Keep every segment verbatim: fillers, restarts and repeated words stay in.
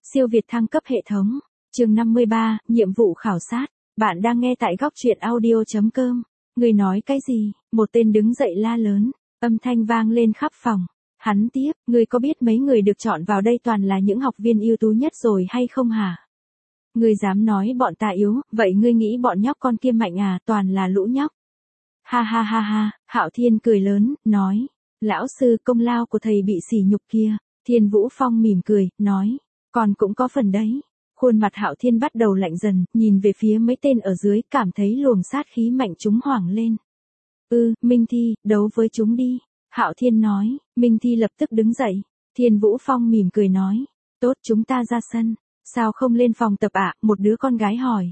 Siêu Việt thăng cấp hệ thống. Chương năm mươi ba, nhiệm vụ khảo sát. Bạn đang nghe tại góc truyện audio chấm com. Người nói cái gì? Một tên đứng dậy la lớn. Âm thanh vang lên khắp phòng. Hắn tiếp, ngươi có biết mấy người được chọn vào đây toàn là những học viên ưu tú nhất rồi hay không hả? Ngươi dám nói bọn ta yếu, vậy ngươi nghĩ bọn nhóc con kia mạnh à, toàn là lũ nhóc. Ha ha ha ha, Hạo Thiên cười lớn, nói. Lão sư, công lao của thầy bị sỉ nhục kia. Thiên Vũ Phong mỉm cười, nói. Còn cũng có phần đấy. Khuôn mặt Hạo Thiên bắt đầu lạnh dần, nhìn về phía mấy tên ở dưới, cảm thấy luồng sát khí mạnh chúng hoảng lên. Ừ, Minh Thi, đấu với chúng đi. Hạo Thiên nói. Minh Thi lập tức đứng dậy. Thiên Vũ Phong mỉm cười nói. Tốt, chúng ta ra sân. Sao không lên phòng tập ạ? Một đứa con gái hỏi.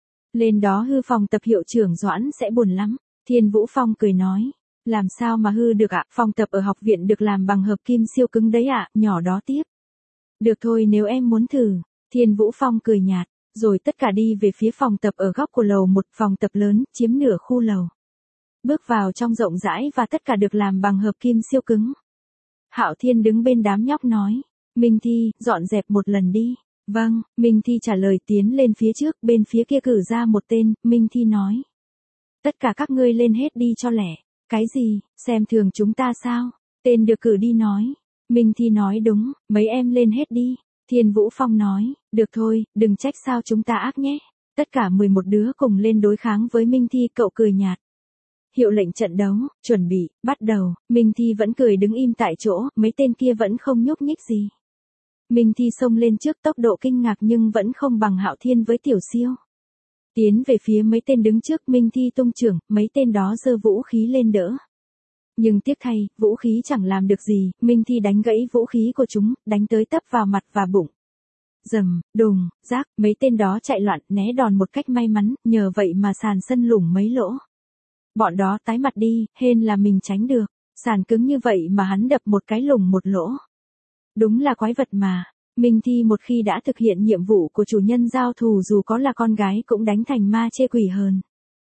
Lên đó hư phòng tập hiệu trưởng Doãn sẽ buồn lắm. Thiên Vũ Phong cười nói. Làm sao mà hư được ạ? Phòng tập ở học viện được làm bằng hợp kim siêu cứng đấy ạ. Nhỏ đó tiếp. Được thôi, nếu em muốn thử. Thiên Vũ Phong cười nhạt, rồi tất cả đi về phía phòng tập ở góc của lầu một, phòng tập lớn, chiếm nửa khu lầu. Bước vào trong rộng rãi và tất cả được làm bằng hợp kim siêu cứng. Hạo Thiên đứng bên đám nhóc nói. Minh Thi, dọn dẹp một lần đi. Vâng, Minh Thi trả lời, tiến lên phía trước, bên phía kia cử ra một tên. Minh Thi nói. Tất cả các ngươi lên hết đi cho lẻ. Cái gì, xem thường chúng ta sao? Tên được cử đi nói. Minh Thi nói đúng, mấy em lên hết đi. Thiên Vũ Phong nói, được thôi, đừng trách sao chúng ta ác nhé. Tất cả mười một đứa cùng lên đối kháng với Minh Thi, cậu cười nhạt. Hiệu lệnh trận đấu, chuẩn bị, bắt đầu. Minh Thi vẫn cười đứng im tại chỗ, mấy tên kia vẫn không nhúc nhích gì. Minh Thi xông lên trước, tốc độ kinh ngạc nhưng vẫn không bằng Hạo Thiên với Tiểu Siêu. Tiến về phía mấy tên đứng trước, Minh Thi tung chưởng, mấy tên đó giơ vũ khí lên đỡ. Nhưng tiếc thay, vũ khí chẳng làm được gì, Minh Thi đánh gãy vũ khí của chúng, đánh tới tấp vào mặt và bụng. Rầm, đùng, rác, mấy tên đó chạy loạn, né đòn một cách may mắn, nhờ vậy mà sàn sân lủng mấy lỗ. Bọn đó tái mặt đi, hên là mình tránh được, sàn cứng như vậy mà hắn đập một cái lủng một lỗ. Đúng là quái vật mà. Minh Thi một khi đã thực hiện nhiệm vụ của chủ nhân giao thù, dù có là con gái cũng đánh thành ma chê quỷ hờn.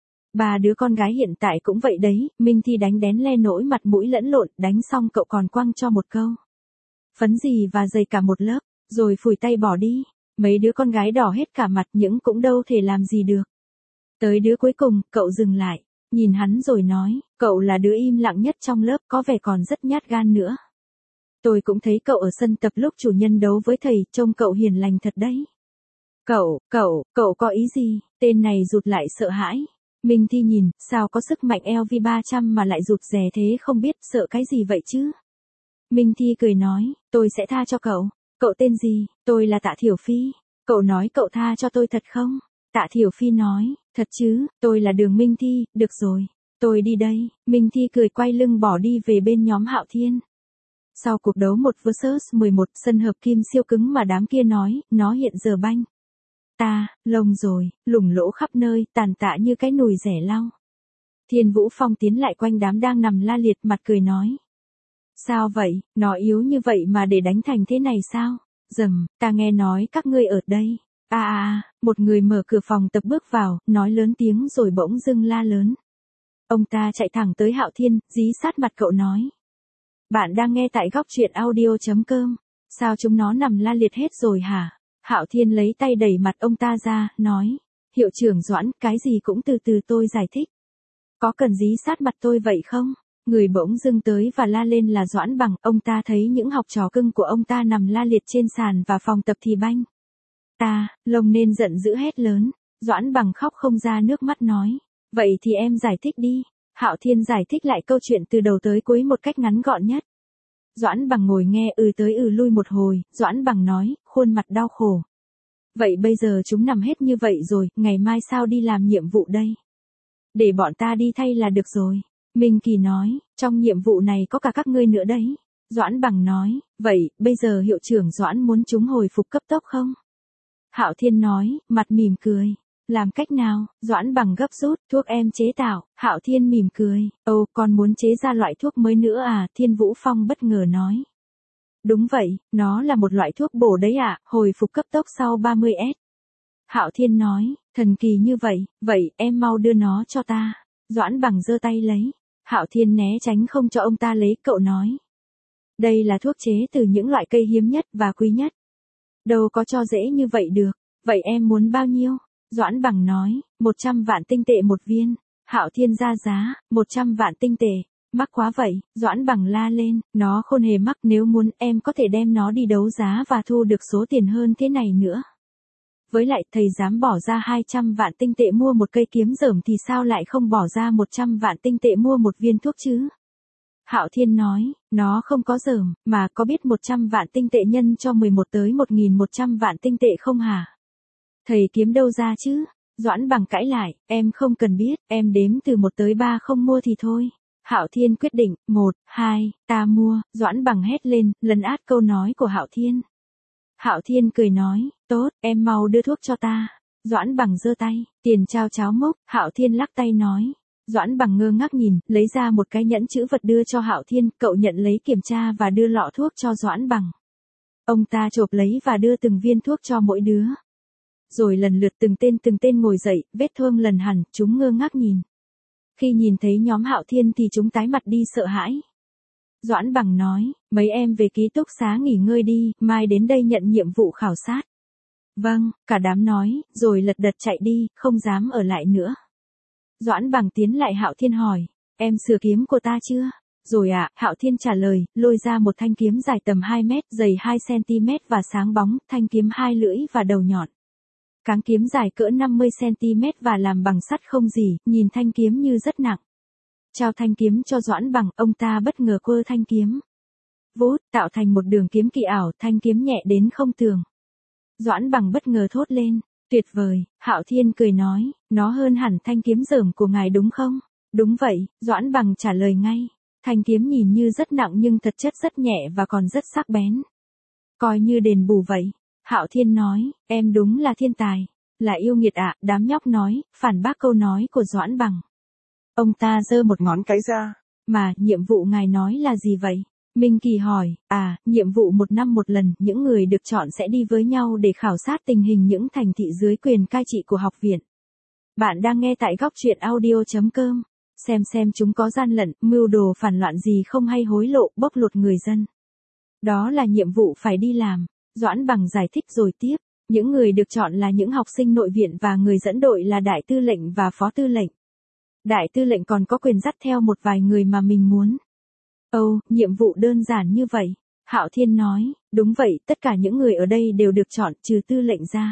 Ba đứa con gái hiện tại cũng vậy đấy, Minh Thi đánh đén le nỗi mặt mũi lẫn lộn, đánh xong cậu còn quăng cho một câu. Phấn gì và dày cả một lớp, rồi phủi tay bỏ đi. Mấy đứa con gái đỏ hết cả mặt nhưng cũng đâu thể làm gì được. Tới đứa cuối cùng, cậu dừng lại, nhìn hắn rồi nói, cậu là đứa im lặng nhất trong lớp, có vẻ còn rất nhát gan nữa. Tôi cũng thấy cậu ở sân tập lúc chủ nhân đấu với thầy, trông cậu hiền lành thật đấy. Cậu, cậu, cậu có ý gì? Tên này rụt lại sợ hãi. Minh Thi nhìn, sao có sức mạnh L V ba trăm mà lại rụt rè thế, không biết sợ cái gì vậy chứ? Minh Thi cười nói, tôi sẽ tha cho cậu. Cậu tên gì? Tôi là Tạ Thiểu Phi. Cậu nói cậu tha cho tôi thật không? Tạ Thiểu Phi nói, thật chứ, tôi là Đường Minh Thi, được rồi. Tôi đi đây. Minh Thi cười quay lưng bỏ đi về bên nhóm Hạo Thiên. Sau cuộc đấu một versus mười một, sân hợp kim siêu cứng mà đám kia nói, nó hiện giờ banh. Ta, lông rồi, lủng lỗ khắp nơi, tàn tạ như cái nùi rẻ lau. Thiên Vũ Phong tiến lại quanh đám đang nằm la liệt, mặt cười nói. Sao vậy, nó yếu như vậy mà để đánh thành thế này sao? Dầm, ta nghe nói các ngươi ở đây. À à à, một người mở cửa phòng tập bước vào, nói lớn tiếng rồi bỗng dưng la lớn. Ông ta chạy thẳng tới Hạo Thiên, dí sát mặt cậu nói. Bạn đang nghe tại góc truyện audio chấm com. Sao chúng nó nằm la liệt hết rồi hả? Hạo Thiên lấy tay đẩy mặt ông ta ra, nói. Hiệu trưởng Doãn, cái gì cũng từ từ tôi giải thích. Có cần dí sát mặt tôi vậy không? Người bỗng dưng tới và la lên là Doãn Bằng. Ông ta thấy những học trò cưng của ông ta nằm la liệt trên sàn và phòng tập thì banh. Ta, lông nên giận dữ hét lớn. Doãn Bằng khóc không ra nước mắt nói. Vậy thì em giải thích đi. Hạo Thiên giải thích lại câu chuyện từ đầu tới cuối một cách ngắn gọn nhất. Doãn Bằng ngồi nghe ừ tới ừ lui một hồi, Doãn Bằng nói, khuôn mặt đau khổ. Vậy bây giờ chúng nằm hết như vậy rồi, ngày mai sao đi làm nhiệm vụ đây? Để bọn ta đi thay là được rồi. Minh Kỳ nói, trong nhiệm vụ này có cả các ngươi nữa đấy. Doãn Bằng nói, vậy, bây giờ hiệu trưởng Doãn muốn chúng hồi phục cấp tốc không? Hạo Thiên nói, mặt mỉm cười. Làm cách nào? Doãn Bằng gấp rút, thuốc em chế tạo. Hạo Thiên mỉm cười, ồ, còn muốn chế ra loại thuốc mới nữa à? Thiên Vũ Phong bất ngờ nói. Đúng vậy, nó là một loại thuốc bổ đấy ạ, à, hồi phục cấp tốc sau ba mươi S. Hạo Thiên nói, thần kỳ như vậy, vậy em mau đưa nó cho ta. Doãn Bằng giơ tay lấy. Hạo Thiên né tránh không cho ông ta lấy, cậu nói. Đây là thuốc chế từ những loại cây hiếm nhất và quý nhất. Đâu có cho dễ như vậy được. Vậy em muốn bao nhiêu? Doãn Bằng nói, một trăm vạn tinh tệ một viên. Hạo Thiên ra giá, một trăm vạn tinh tệ. Mắc quá vậy, Doãn Bằng la lên, nó không hề mắc, nếu muốn em có thể đem nó đi đấu giá và thu được số tiền hơn thế này nữa. Với lại thầy dám bỏ ra hai trăm vạn tinh tệ mua một cây kiếm dởm thì sao lại không bỏ ra một trăm vạn tinh tệ mua một viên thuốc chứ? Hạo Thiên nói, nó không có dởm, mà có biết một trăm vạn tinh tệ nhân cho mười một tới một nghìn một trăm vạn tinh tệ không hả? Thầy kiếm đâu ra chứ? Doãn Bằng cãi lại, em không cần biết, em đếm từ một tới ba không mua thì thôi. Hạo Thiên quyết định, một, hai, ta mua, Doãn Bằng hét lên, lấn át câu nói của Hạo Thiên. Hạo Thiên cười nói, tốt, em mau đưa thuốc cho ta. Doãn Bằng giơ tay, tiền trao cháo mốc, Hạo Thiên lắc tay nói. Doãn Bằng ngơ ngác nhìn, lấy ra một cái nhẫn chữ vật đưa cho Hạo Thiên, cậu nhận lấy kiểm tra và đưa lọ thuốc cho Doãn Bằng. Ông ta chộp lấy và đưa từng viên thuốc cho mỗi đứa. Rồi lần lượt từng tên từng tên ngồi dậy, vết thương lần hẳn, chúng ngơ ngác nhìn. Khi nhìn thấy nhóm Hạo Thiên thì chúng tái mặt đi sợ hãi. Doãn Bằng nói, mấy em về ký túc xá nghỉ ngơi đi, mai đến đây nhận nhiệm vụ khảo sát. Vâng, cả đám nói, rồi lật đật chạy đi, không dám ở lại nữa. Doãn Bằng tiến lại Hạo Thiên hỏi, em sửa kiếm của ta chưa? Rồi ạ, à, Hạo Thiên trả lời, lôi ra một thanh kiếm dài tầm hai mét, dày hai xăng-ti-mét và sáng bóng, thanh kiếm hai lưỡi và đầu nhọn. Cáng kiếm dài cỡ năm mươi xăng-ti-mét và làm bằng sắt không gì, nhìn thanh kiếm như rất nặng. Trao thanh kiếm cho Doãn Bằng, ông ta bất ngờ quơ thanh kiếm. Vút, tạo thành một đường kiếm kỳ ảo, thanh kiếm nhẹ đến không tưởng. Doãn Bằng bất ngờ thốt lên, tuyệt vời, Hạo Thiên cười nói, nó hơn hẳn thanh kiếm dởm của ngài đúng không? Đúng vậy, Doãn Bằng trả lời ngay. Thanh kiếm nhìn như rất nặng nhưng thật chất rất nhẹ và còn rất sắc bén. Coi như đền bù vậy. Hạo Thiên nói, em đúng là thiên tài. Là yêu nghiệt ạ, à, đám nhóc nói, phản bác câu nói của Doãn Bằng. Ông ta giơ một ngón cái ra. Mà, nhiệm vụ ngài nói là gì vậy? Minh Kỳ hỏi, à, nhiệm vụ một năm một lần, những người được chọn sẽ đi với nhau để khảo sát tình hình những thành thị dưới quyền cai trị của học viện. Bạn đang nghe tại góc truyện audio chấm com. Xem xem chúng có gian lận, mưu đồ phản loạn gì không hay hối lộ, bóc lột người dân. Đó là nhiệm vụ phải đi làm. Doãn Bằng giải thích rồi tiếp. Những người được chọn là những học sinh nội viện và người dẫn đội là đại tư lệnh và phó tư lệnh. Đại tư lệnh còn có quyền dắt theo một vài người mà mình muốn. Ồ, nhiệm vụ đơn giản như vậy. Hạo Thiên nói, đúng vậy, tất cả những người ở đây đều được chọn trừ tư lệnh ra.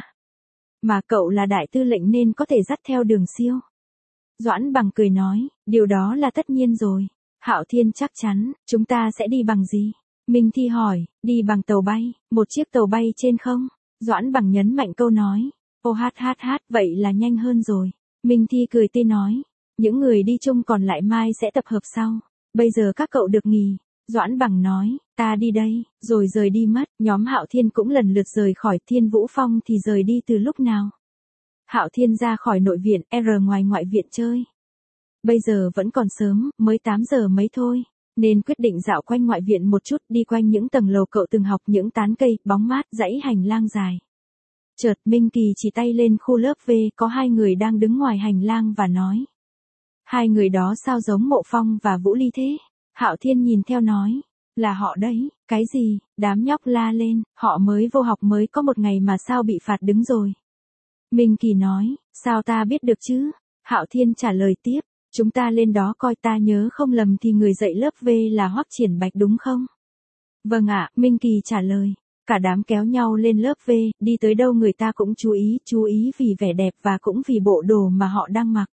Mà cậu là đại tư lệnh nên có thể dắt theo Đường Siêu. Doãn Bằng cười nói, điều đó là tất nhiên rồi. Hạo Thiên chắc chắn, chúng ta sẽ đi bằng gì? Minh Thi hỏi, đi bằng tàu bay, một chiếc tàu bay trên không? Doãn Bằng nhấn mạnh câu nói, ô hát hát hát, vậy là nhanh hơn rồi. Minh Thi cười tươi nói, những người đi chung còn lại mai sẽ tập hợp sau. Bây giờ các cậu được nghỉ. Doãn Bằng nói, ta đi đây, rồi rời đi mất. Nhóm Hạo Thiên cũng lần lượt rời khỏi. Thiên Vũ Phong thì rời đi từ lúc nào? Hạo Thiên ra khỏi nội viện, R ngoài ngoại viện chơi. Bây giờ vẫn còn sớm, mới tám giờ mấy thôi. Nên quyết định dạo quanh ngoại viện một chút, đi quanh những tầng lầu cậu từng học, những tán cây, bóng mát, dãy hành lang dài. Chợt Minh Kỳ chỉ tay lên khu lớp V, có hai người đang đứng ngoài hành lang và nói. Hai người đó sao giống Mộ Phong và Vũ Ly thế? Hạo Thiên nhìn theo nói, là họ đấy. Cái gì? Đám nhóc la lên, họ mới vô học mới có một ngày mà sao bị phạt đứng rồi. Minh Kỳ nói, sao ta biết được chứ? Hạo Thiên trả lời tiếp, chúng ta lên đó coi, ta nhớ không lầm thì người dạy lớp V là Hoắc Triển Bạch đúng không? Vâng ạ, Minh Kỳ trả lời. Cả đám kéo nhau lên lớp V, đi tới đâu người ta cũng chú ý, chú ý vì vẻ đẹp và cũng vì bộ đồ mà họ đang mặc.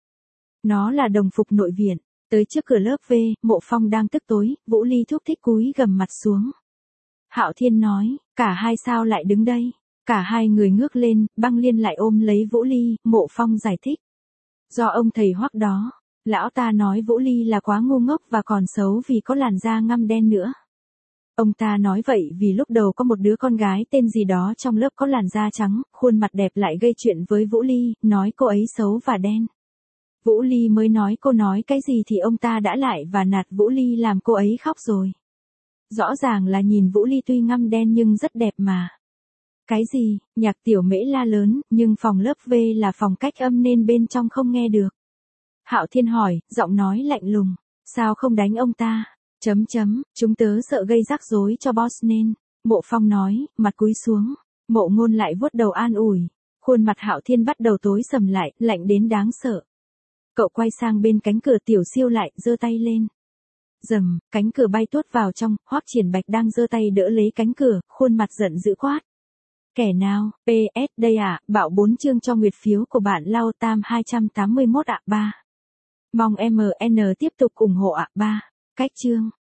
Nó là đồng phục nội viện. Tới trước cửa lớp V, Mộ Phong đang tức tối, Vũ Ly thúc thích cúi gằm mặt xuống. Hạo Thiên nói, cả hai sao lại đứng đây? Cả hai người ngước lên, Băng Liên lại ôm lấy Vũ Ly, Mộ Phong giải thích. Do ông thầy Hoắc đó, lão ta nói Vũ Ly là quá ngu ngốc và còn xấu vì có làn da ngăm đen nữa. Ông ta nói vậy vì lúc đầu có một đứa con gái tên gì đó trong lớp có làn da trắng, khuôn mặt đẹp lại gây chuyện với Vũ Ly, nói cô ấy xấu và đen. Vũ Ly mới nói cô nói cái gì thì ông ta đã lại và nạt Vũ Ly làm cô ấy khóc rồi. Rõ ràng là nhìn Vũ Ly tuy ngăm đen nhưng rất đẹp mà. Cái gì? Nhạc Tiểu Mễ la lớn, nhưng phòng lớp V là phòng cách âm nên bên trong không nghe được. Hạo Thiên hỏi, giọng nói lạnh lùng, sao không đánh ông ta? Chấm chấm, chúng tớ sợ gây rắc rối cho boss nên. Mộ Phong nói, mặt cúi xuống. Mộ Ngôn lại vuốt đầu an ủi. Khuôn mặt Hạo Thiên bắt đầu tối sầm lại, lạnh đến đáng sợ. Cậu quay sang bên cánh cửa, Tiểu Siêu lại giơ tay lên. Rầm, cánh cửa bay tuốt vào trong, Hoắc Triển Bạch đang giơ tay đỡ lấy cánh cửa, khuôn mặt giận dữ quát. Kẻ nào, pê ét đây à, bạo bốn chương cho nguyệt phiếu của bạn Lao Tam hai trăm tám mươi mốt ạ. ba. Mong em en tiếp tục ủng hộ ạ. ba. Cách chương.